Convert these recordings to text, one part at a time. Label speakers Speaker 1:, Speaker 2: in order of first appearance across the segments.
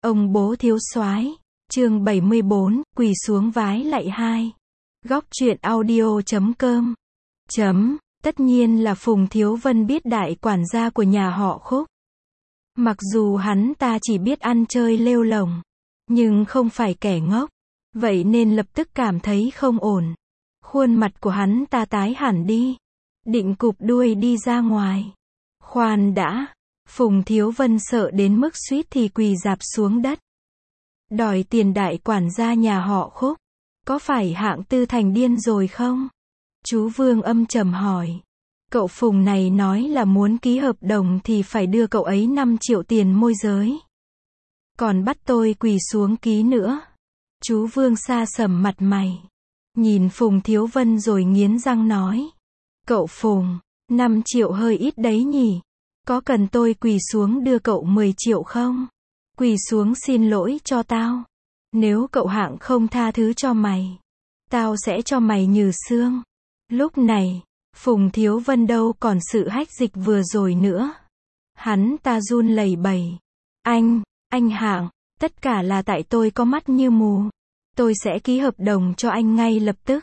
Speaker 1: Ông bố thiếu soái, chương 74, quỳ xuống vái lạy 2. Góc truyện audio.com. Tất nhiên là Phùng Thiếu Vân biết đại quản gia của nhà họ Khúc. Mặc dù hắn ta chỉ biết ăn chơi lêu lổng, nhưng không phải kẻ ngốc. Vậy nên lập tức cảm thấy không ổn. Khuôn mặt của hắn ta tái hẳn đi. Định cụp đuôi đi ra ngoài. Khoan đã. Phùng Thiếu Vân sợ đến mức suýt thì quỳ rạp xuống đất. Đòi tiền đại quản gia nhà họ Khúc. Có phải hạng Tư thành điên rồi không? Chú Vương âm trầm hỏi. Cậu Phùng này nói là muốn ký hợp đồng thì phải đưa cậu ấy 5 triệu tiền môi giới. Còn bắt tôi quỳ xuống ký nữa. Chú Vương sa sầm mặt mày. Nhìn Phùng Thiếu Vân rồi nghiến răng nói. Cậu Phùng, 5 triệu hơi ít đấy nhỉ? Có cần tôi quỳ xuống đưa cậu 10 triệu không? Quỳ xuống xin lỗi cho tao. Nếu cậu hạng không tha thứ cho mày, tao sẽ cho mày nhừ xương. Lúc này, Phùng Thiếu Vân đâu còn sự hách dịch vừa rồi nữa. Hắn ta run lẩy bẩy. Anh hạng, tất cả là tại tôi có mắt như mù. Tôi sẽ ký hợp đồng cho anh ngay lập tức.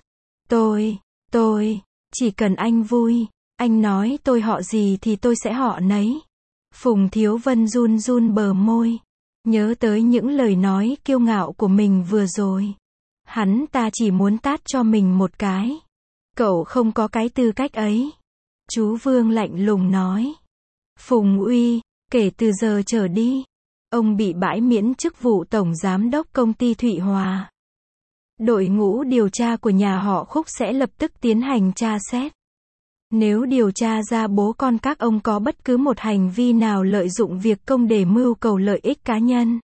Speaker 1: Tôi, chỉ cần anh vui. Anh nói tôi họ gì thì tôi sẽ họ nấy. Phùng Thiếu Vân run run bờ môi. Nhớ tới những lời nói kiêu ngạo của mình vừa rồi. Hắn ta chỉ muốn tát cho mình một cái. Cậu không có cái tư cách ấy. Chú Vương lạnh lùng nói. Phùng Uy, kể từ giờ trở đi, ông bị bãi miễn chức vụ tổng giám đốc công ty Thụy Hòa. Đội ngũ điều tra của nhà họ Khúc sẽ lập tức tiến hành tra xét. Nếu điều tra ra bố con các ông có bất cứ một hành vi nào lợi dụng việc công để mưu cầu lợi ích cá nhân.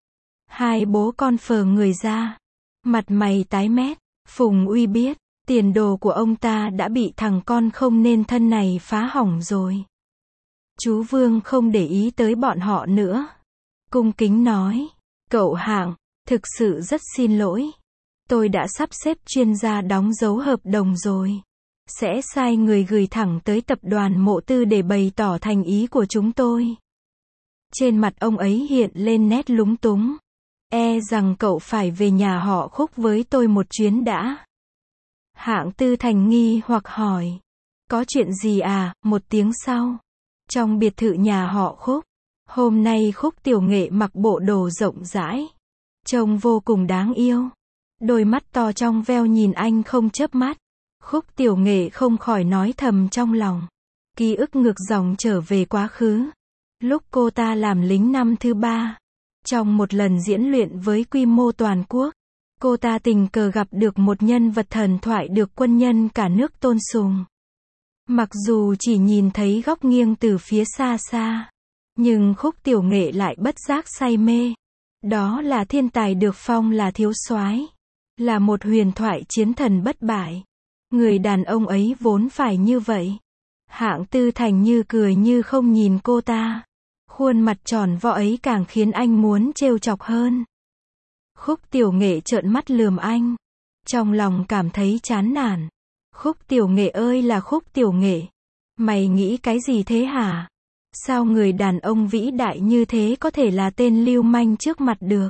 Speaker 1: Hai bố con phờ người ra. Mặt mày tái mét. Phùng Uy biết, tiền đồ của ông ta đã bị thằng con không nên thân này phá hỏng rồi. Chú Vương không để ý tới bọn họ nữa. Cung kính nói. Cậu hạng, thực sự rất xin lỗi. Tôi đã sắp xếp chuyên gia đóng dấu hợp đồng rồi. Sẽ sai người gửi thẳng tới tập đoàn Mộ Tư để bày tỏ thành ý của chúng tôi. Trên mặt ông ấy hiện lên nét lúng túng. E rằng cậu phải về nhà họ Khúc với tôi một chuyến đã. Hạng Tư thành nghi hoặc hỏi. Có chuyện gì à? Một tiếng sau. Trong biệt thự nhà họ Khúc. Hôm nay Khúc Tiểu Nghệ mặc bộ đồ rộng rãi. Trông vô cùng đáng yêu. Đôi mắt to trong veo nhìn anh không chớp mắt. Khúc Tiểu Nghệ không khỏi nói thầm trong lòng. Ký ức ngược dòng trở về quá khứ. Lúc cô ta làm lính năm thứ 3. Trong một lần diễn luyện với quy mô toàn quốc, cô ta tình cờ gặp được một nhân vật thần thoại được quân nhân cả nước tôn sùng. Mặc dù chỉ nhìn thấy góc nghiêng từ phía xa xa, nhưng Khúc Tiểu Nghệ lại bất giác say mê. Đó là thiên tài được phong là thiếu soái, là một huyền thoại chiến thần bất bại. Người đàn ông ấy vốn phải như vậy. Hạng Tư thành như cười như không nhìn cô ta. Khuôn mặt tròn vo ấy càng khiến anh muốn trêu chọc hơn. Khúc Tiểu Nghệ trợn mắt lườm anh. Trong lòng cảm thấy chán nản. Khúc Tiểu Nghệ ơi là Khúc Tiểu Nghệ. Mày nghĩ cái gì thế hả? Sao người đàn ông vĩ đại như thế có thể là tên lưu manh trước mặt được?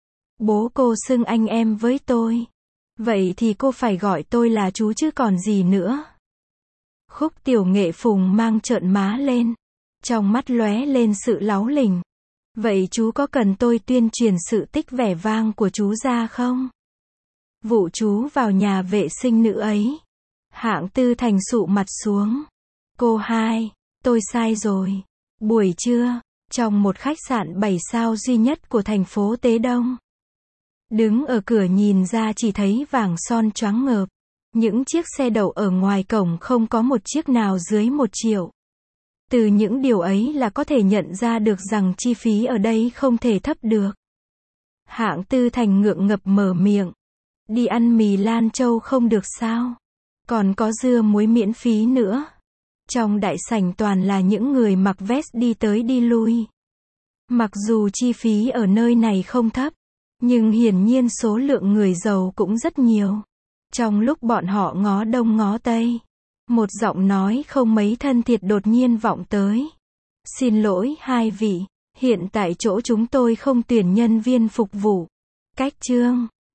Speaker 1: Bố cô xưng anh em với tôi. Vậy thì cô phải gọi tôi là chú chứ còn gì nữa. Khúc Tiểu Nghệ Phùng mang trợn má lên. Trong mắt lóe lên sự láu lình. Vậy chú có cần tôi tuyên truyền sự tích vẻ vang của chú ra không? Vụ chú vào nhà vệ sinh nữ ấy. Hạng Tư thành sụ mặt xuống. Cô hai, tôi sai rồi. Buổi trưa, trong một khách sạn 7 sao duy nhất của thành phố Tế Đông. Đứng ở cửa nhìn ra chỉ thấy vàng son choáng ngợp. Những chiếc xe đậu ở ngoài cổng không có một chiếc nào dưới 1 triệu. Từ những điều ấy là có thể nhận ra được rằng chi phí ở đây không thể thấp được. Hạng Tư thành ngượng ngập mở miệng. Đi ăn mì Lan Châu không được sao? Còn có dưa muối miễn phí nữa. Trong đại sảnh toàn là những người mặc vest đi tới đi lui. Mặc dù chi phí ở nơi này không thấp, nhưng hiển nhiên số lượng người giàu cũng rất nhiều. Trong lúc bọn họ ngó đông ngó tây, một giọng nói không mấy thân thiệt đột nhiên vọng tới. Xin lỗi hai vị, Hiện tại chỗ chúng tôi không tuyển nhân viên phục vụ. Cách chương